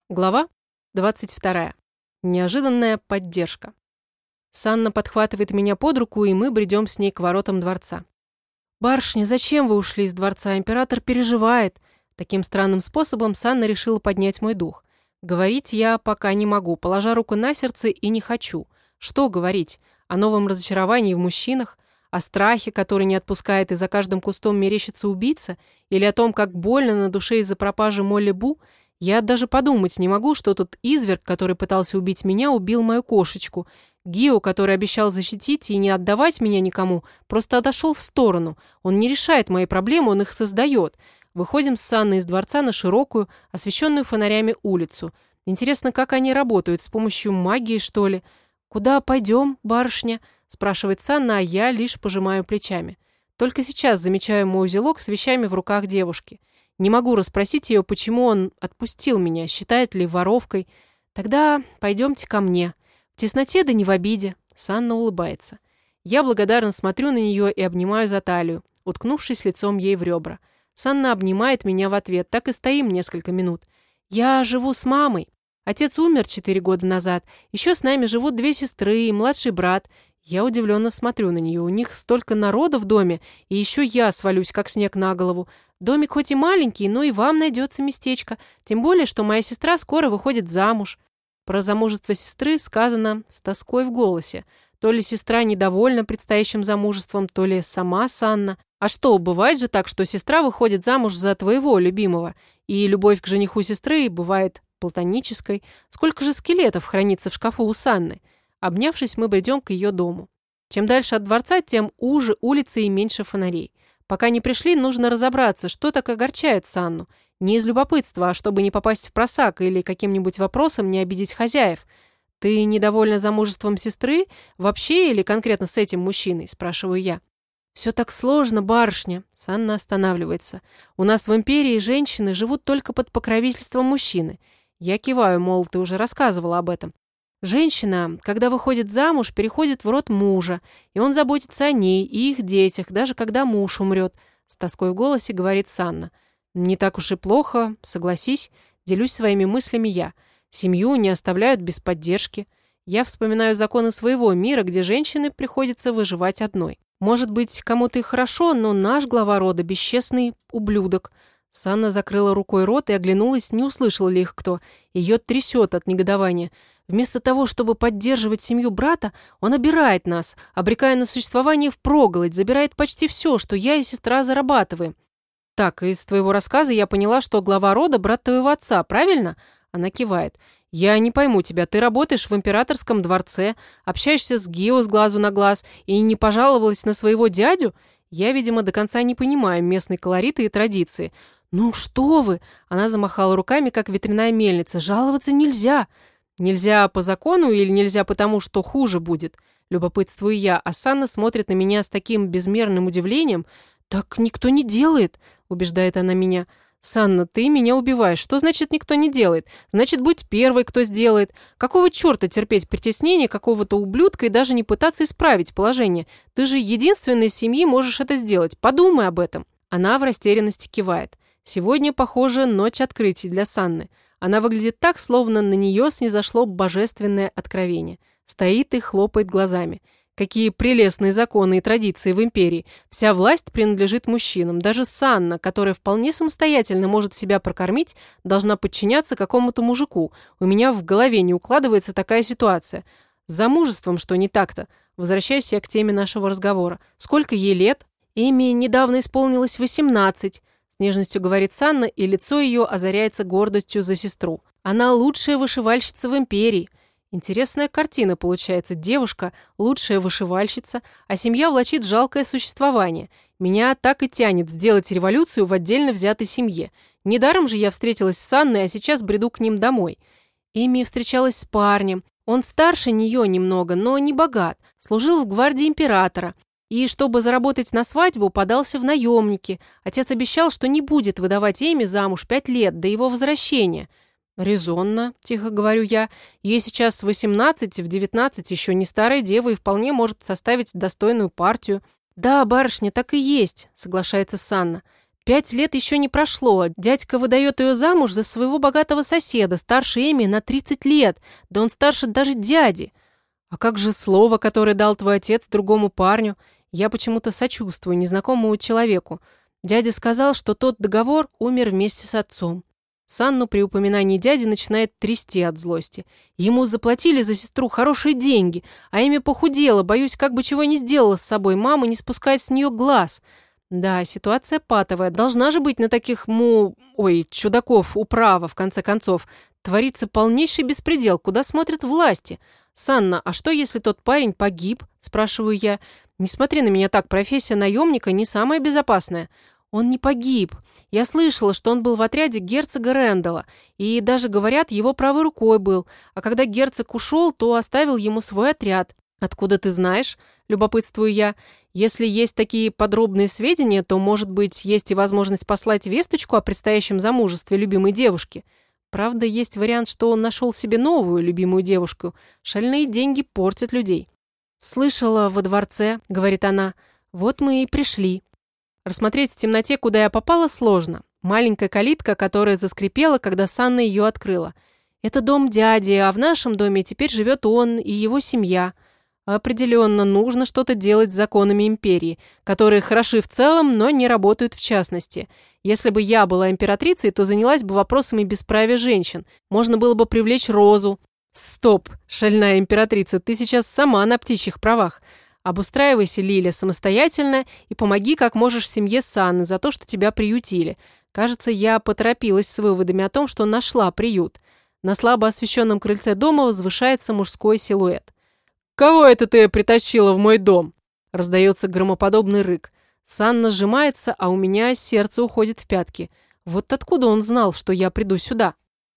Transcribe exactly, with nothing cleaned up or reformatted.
Глава двадцать вторая. Неожиданная поддержка. Санна подхватывает меня под руку, и мы бредем с ней к воротам дворца. «Барышня, зачем вы ушли из дворца? Император переживает». Таким странным способом Санна решила поднять мой дух. Говорить я пока не могу, положа руку на сердце, и не хочу. Что говорить? О новом разочаровании в мужчинах? О страхе, который не отпускает и за каждым кустом мерещится убийца? Или о том, как больно на душе из-за пропажи Молли Бу? Я даже подумать не могу, что тот изверг, который пытался убить меня, убил мою кошечку. Гио, который обещал защитить и не отдавать меня никому, просто отошел в сторону. Он не решает мои проблемы, он их создает. Выходим с Санной из дворца на широкую, освещенную фонарями улицу. Интересно, как они работают, с помощью магии, что ли? «Куда пойдем, барышня?» – спрашивает Санна, а я лишь пожимаю плечами. Только сейчас замечаю мой узелок с вещами в руках девушки. Не могу расспросить ее, почему он отпустил меня, считает ли воровкой. Тогда пойдемте ко мне. В тесноте да не в обиде. Санна улыбается. Я благодарно смотрю на нее и обнимаю за талию, уткнувшись лицом ей в ребра. Санна обнимает меня в ответ, так и стоим несколько минут. Я живу с мамой. Отец умер четыре года назад. Еще с нами живут две сестры и младший брат. Я удивленно смотрю на нее. У них столько народа в доме, и еще я свалюсь, как снег на голову. Домик хоть и маленький, но и вам найдется местечко. Тем более, что моя сестра скоро выходит замуж. Про замужество сестры сказано с тоской в голосе. То ли сестра недовольна предстоящим замужеством, то ли сама Санна. А что, бывает же так, что сестра выходит замуж за твоего любимого, и любовь к жениху сестры бывает платонической. Сколько же скелетов хранится в шкафу у Санны? Обнявшись, мы бредем к ее дому. Чем дальше от дворца, тем уже улицы и меньше фонарей. Пока не пришли, нужно разобраться, что так огорчает Санну. Не из любопытства, а чтобы не попасть в просак или каким-нибудь вопросом не обидеть хозяев. «Ты недовольна замужеством сестры? Вообще или конкретно с этим мужчиной?» – спрашиваю я. «Все так сложно, барышня», – Санна останавливается. «У нас в империи женщины живут только под покровительством мужчины». Я киваю, мол, ты уже рассказывала об этом. Женщина, когда выходит замуж, переходит в род мужа, и он заботится о ней и их детях, даже когда муж умрет, с тоской в голосе говорит Санна. Не так уж и плохо, согласись, делюсь своими мыслями я. Семью не оставляют без поддержки. Я вспоминаю законы своего мира, где женщине приходится выживать одной. Может быть, кому-то и хорошо, но наш глава рода бесчестный ублюдок. Санна закрыла рукой рот и оглянулась, не услышал ли их кто. Ее трясет от негодования. Вместо того, чтобы поддерживать семью брата, он обирает нас, обрекая на существование впроголодь, забирает почти все, что я и сестра зарабатываем. Так, из твоего рассказа я поняла, что глава рода брат твоего отца, правильно? Она кивает. Я не пойму тебя, ты работаешь в императорском дворце, общаешься с Гио с глазу на глаз и не пожаловалась на своего дядю? Я, видимо, до конца не понимаю местные колориты и традиции. «Ну что вы!» Она замахала руками, как ветряная мельница. «Жаловаться нельзя!» «Нельзя по закону или нельзя потому, что хуже будет?» Любопытствую я, а Санна смотрит на меня с таким безмерным удивлением. «Так никто не делает», — убеждает она меня. «Санна, ты меня убиваешь. Что значит никто не делает? Значит, будь первой, кто сделает. Какого черта терпеть притеснение какого-то ублюдка и даже не пытаться исправить положение? Ты же единственной из семьи можешь это сделать. Подумай об этом». Она в растерянности кивает. Сегодня, похоже, ночь открытий для Санны. Она выглядит так, словно на нее снизошло божественное откровение. Стоит и хлопает глазами. Какие прелестные законы и традиции в империи. Вся власть принадлежит мужчинам. Даже Санна, которая вполне самостоятельно может себя прокормить, должна подчиняться какому-то мужику. У меня в голове не укладывается такая ситуация. С замужеством что не так-то? Возвращаюсь я к теме нашего разговора. Сколько ей лет? Эми недавно исполнилось восемнадцать. С нежностью говорит Санна, и лицо ее озаряется гордостью за сестру. Она лучшая вышивальщица в империи. Интересная картина получается. Девушка – лучшая вышивальщица, а семья влачит жалкое существование. Меня так и тянет сделать революцию в отдельно взятой семье. Недаром же я встретилась с Санной, а сейчас бреду к ним домой. Эми встречалась с парнем. Он старше нее немного, но не богат. Служил в гвардии императора. И, чтобы заработать на свадьбу, подался в наемники. Отец обещал, что не будет выдавать Эми замуж пять лет до его возвращения. «Резонно», – тихо говорю я. «Ей сейчас восемнадцать, в девятнадцать еще не старая дева и вполне может составить достойную партию». «Да, барышня, так и есть», – соглашается Санна. Пять лет еще не прошло. Дядька выдает ее замуж за своего богатого соседа, старше Эми на тридцать лет. Да он старше даже дяди. А как же слово, которое дал твой отец другому парню? Я почему-то сочувствую незнакомому человеку. Дядя сказал, что тот договор умер вместе с отцом. Санну при упоминании дяди начинает трясти от злости. Ему заплатили за сестру хорошие деньги, а Эми похудела, боюсь, как бы чего не сделала с собой. Мама не спускает с нее глаз. Да, ситуация патовая. Должна же быть на таких, му... Ой, чудаков управа, в конце концов. Творится полнейший беспредел. Куда смотрят власти? Санна, а что, если тот парень погиб? Спрашиваю я. Не смотри на меня так, профессия наемника не самая безопасная. Он не погиб. Я слышала, что он был в отряде герцога Рэндалла, и даже, говорят, его правой рукой был, а когда герцог ушел, то оставил ему свой отряд. Откуда ты знаешь? Любопытствую я. Если есть такие подробные сведения, то, может быть, есть и возможность послать весточку о предстоящем замужестве любимой девушки. Правда, есть вариант, что он нашел себе новую любимую девушку. Шальные деньги портят людей. «Слышала во дворце», — говорит она, — «вот мы и пришли». Рассмотреть в темноте, куда я попала, сложно. Маленькая калитка, которая заскрипела, когда Санна ее открыла. Это дом дяди, а в нашем доме теперь живет он и его семья. Определенно нужно что-то делать с законами империи, которые хороши в целом, но не работают в частности. Если бы я была императрицей, то занялась бы вопросами бесправия женщин. Можно было бы привлечь Розу. Стоп, шальная императрица, ты сейчас сама на птичьих правах. Обустраивайся, Лиля, самостоятельно и помоги как можешь семье Санны за то, что тебя приютили. Кажется, я поторопилась с выводами о том, что нашла приют. На слабо освещенном крыльце дома возвышается мужской силуэт. «Кого это ты притащила в мой дом?» Раздается громоподобный рык. Санна сжимается, а у меня сердце уходит в пятки. Вот откуда он знал, что я приду сюда?